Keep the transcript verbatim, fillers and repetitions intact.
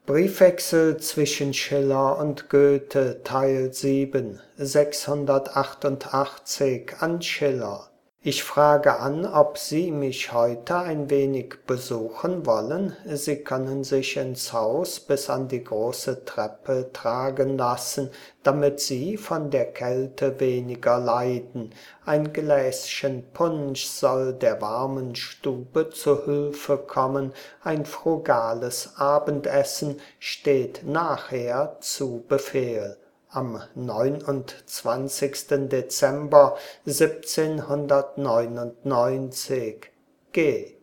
Briefwechsel zwischen Schiller und Goethe, Teil sieben, sechshundertachtundachtzig an Schiller. Ich frage an, ob Sie mich heute ein wenig besuchen wollen. Sie können sich ins Haus bis an die große Treppe tragen lassen, damit Sie von der Kälte weniger leiden. Ein Gläschen Punsch soll der warmen Stube zu Hilfe kommen. Ein frugales Abendessen steht nachher zu Befehl. Am neunundzwanzigsten Dezember siebzehnhundertneunundneunzig. G